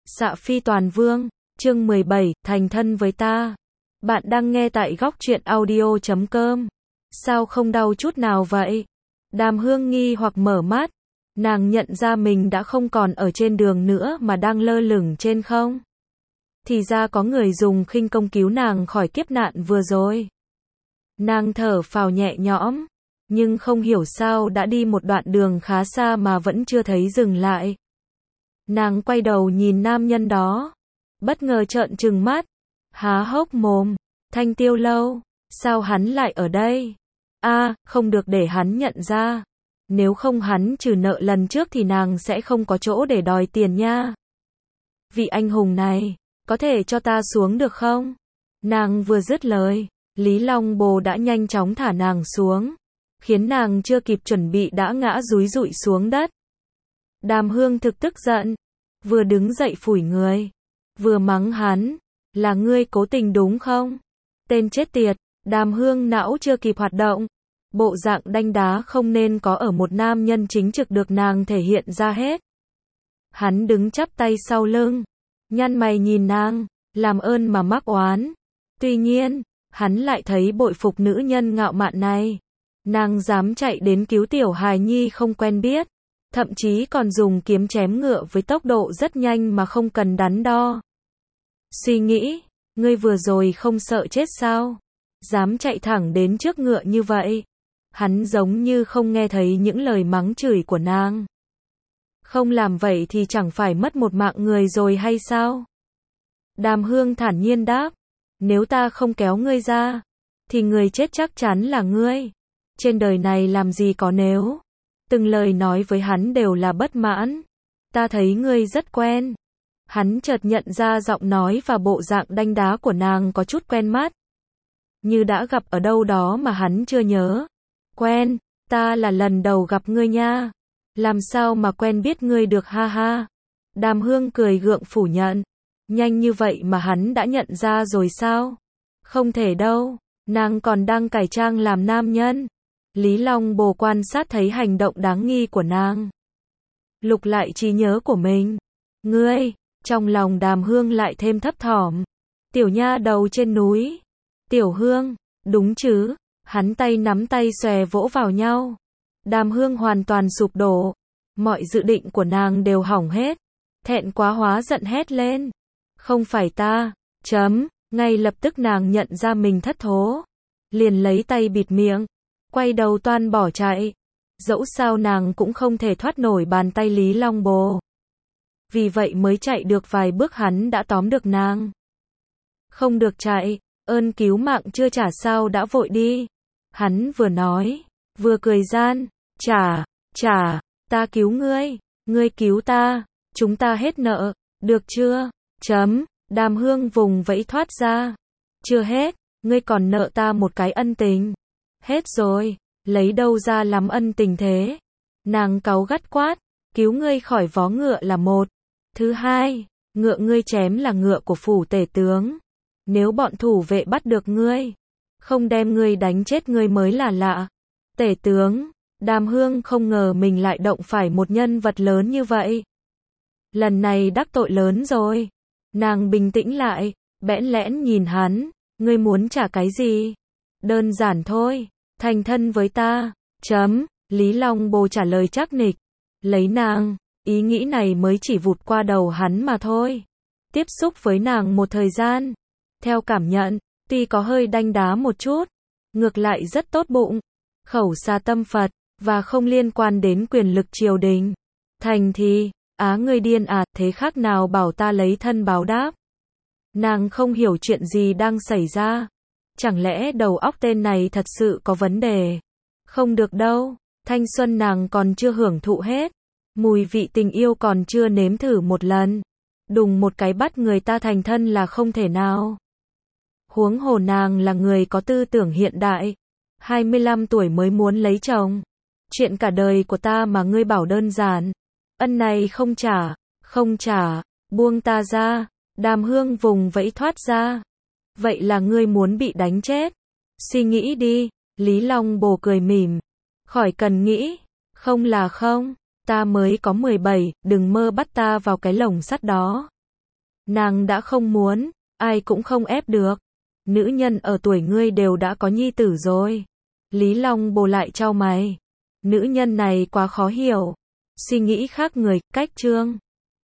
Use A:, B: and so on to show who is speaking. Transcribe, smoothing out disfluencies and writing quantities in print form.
A: Xạ Phi Toàn Vương, chương 17, thành thân với ta. Bạn đang nghe tại góc truyện audio.com. Sao không đau chút nào vậy? Đàm Hương nghi hoặc mở mắt. Nàng nhận ra mình đã không còn ở trên đường nữa mà đang lơ lửng trên không. Thì ra có người dùng khinh công cứu nàng khỏi kiếp nạn vừa rồi. Nàng thở phào nhẹ nhõm, nhưng không hiểu sao đã đi một đoạn đường khá xa mà vẫn chưa thấy dừng lại. Nàng quay đầu nhìn nam nhân đó, bất ngờ trợn trừng mắt, há hốc mồm. Thanh Tiêu Lâu, sao hắn lại ở đây? Không được để hắn nhận ra. Nếu không hắn trừ nợ lần trước thì nàng sẽ không có chỗ để đòi tiền nha. Vị anh hùng này, có thể cho ta xuống được không? Nàng vừa dứt lời, Lý Long Bồ đã nhanh chóng thả nàng xuống, khiến nàng chưa kịp chuẩn bị đã ngã dúi dụi xuống đất. Đàm Hương thực tức giận, vừa đứng dậy phủi người, vừa mắng hắn, là ngươi cố tình đúng không? Tên chết tiệt. Đàm Hương não chưa kịp hoạt động, bộ dạng đanh đá không nên có ở một nam nhân chính trực được nàng thể hiện ra hết. Hắn đứng chắp tay sau lưng, nhăn mày nhìn nàng, làm ơn mà mắc oán. Tuy nhiên, hắn lại thấy bội phục nữ nhân ngạo mạn này. Nàng dám chạy đến cứu tiểu hài nhi không quen biết, thậm chí còn dùng kiếm chém ngựa với tốc độ rất nhanh mà không cần đắn đo. Suy nghĩ, ngươi vừa rồi không sợ chết sao? Dám chạy thẳng đến trước ngựa như vậy. Hắn giống như không nghe thấy những lời mắng chửi của nàng. Không làm vậy thì chẳng phải mất một mạng người rồi hay sao? Đàm Hương thản nhiên đáp, nếu ta không kéo ngươi ra, thì người chết chắc chắn là ngươi. Trên đời này làm gì có nếu. Từng lời nói với hắn đều là bất mãn. Ta thấy ngươi rất quen. Hắn chợt nhận ra giọng nói và bộ dạng đanh đá của nàng có chút quen mắt. Như đã gặp ở đâu đó mà hắn chưa nhớ. Quen, ta là lần đầu gặp ngươi nha. Làm sao mà quen biết ngươi được ha ha. Đàm Hương cười gượng phủ nhận. Nhanh như vậy mà hắn đã nhận ra rồi sao? Không thể đâu, nàng còn đang cải trang làm nam nhân. Lý Long Bồ quan sát thấy hành động đáng nghi của nàng. Lục lại trí nhớ của mình. Ngươi, trong lòng Đàm Hương lại thêm thấp thỏm. Tiểu nha đầu trên núi. Tiểu Hương, đúng chứ? Hắn tay nắm tay xòe vỗ vào nhau. Đàm Hương hoàn toàn sụp đổ. Mọi dự định của nàng đều hỏng hết. Thẹn quá hóa giận hét lên. Không phải ta. Ngay lập tức nàng nhận ra mình thất thố. Liền lấy tay bịt miệng. Quay đầu toan bỏ chạy. Dẫu sao nàng cũng không thể thoát nổi bàn tay Lý Long Bồ. Vì vậy mới chạy được vài bước hắn đã tóm được nàng. Không được chạy, ơn cứu mạng chưa trả sao đã vội đi. Hắn vừa nói, vừa cười gian, trả, ta cứu ngươi, ngươi cứu ta, chúng ta hết nợ, được chưa? Đàm Hương vùng vẫy thoát ra. Chưa hết, ngươi còn nợ ta một cái ân tình. Hết rồi, lấy đâu ra lắm ân tình thế? Nàng cáu gắt quát, cứu ngươi khỏi vó ngựa là một. Thứ hai, ngựa ngươi chém là ngựa của phủ tể tướng. Nếu bọn thủ vệ bắt được ngươi, không đem ngươi đánh chết ngươi mới là lạ. Tể tướng, Đàm Hương không ngờ mình lại động phải một nhân vật lớn như vậy. Lần này đắc tội lớn rồi. Nàng bình tĩnh lại, bẽn lẽn nhìn hắn, ngươi muốn trả cái gì? Đơn giản thôi, thành thân với ta. Lý Long Bồ trả lời chắc nịch. Lấy nàng, ý nghĩ này mới chỉ vụt qua đầu hắn mà thôi. Tiếp xúc với nàng một thời gian, theo cảm nhận, tuy có hơi đanh đá một chút, ngược lại rất tốt bụng, khẩu xa tâm Phật, và không liên quan đến quyền lực triều đình. Thành thì, ngươi điên à, thế khác nào bảo ta lấy thân báo đáp. Nàng không hiểu chuyện gì đang xảy ra. Chẳng lẽ đầu óc tên này thật sự có vấn đề? Không được đâu, thanh xuân nàng còn chưa hưởng thụ hết. Mùi vị tình yêu còn chưa nếm thử một lần. Đùng một cái bắt người ta thành thân là không thể nào. Huống hồ nàng là người có tư tưởng hiện đại. 25 tuổi mới muốn lấy chồng. Chuyện cả đời của ta mà ngươi bảo đơn giản. Ân này không trả, buông ta ra. Đàm Hương vùng vẫy thoát ra. Vậy là ngươi muốn bị đánh chết? Suy nghĩ đi. Lý Long Bồ cười mỉm. Khỏi cần nghĩ. Không là không. Ta mới có 17, đừng mơ bắt ta vào cái lồng sắt đó. Nàng đã không muốn, ai cũng không ép được. Nữ nhân ở tuổi ngươi đều đã có nhi tử rồi. Lý Long Bồ lại chau mày. Nữ nhân này quá khó hiểu. Suy nghĩ khác người, cách Trương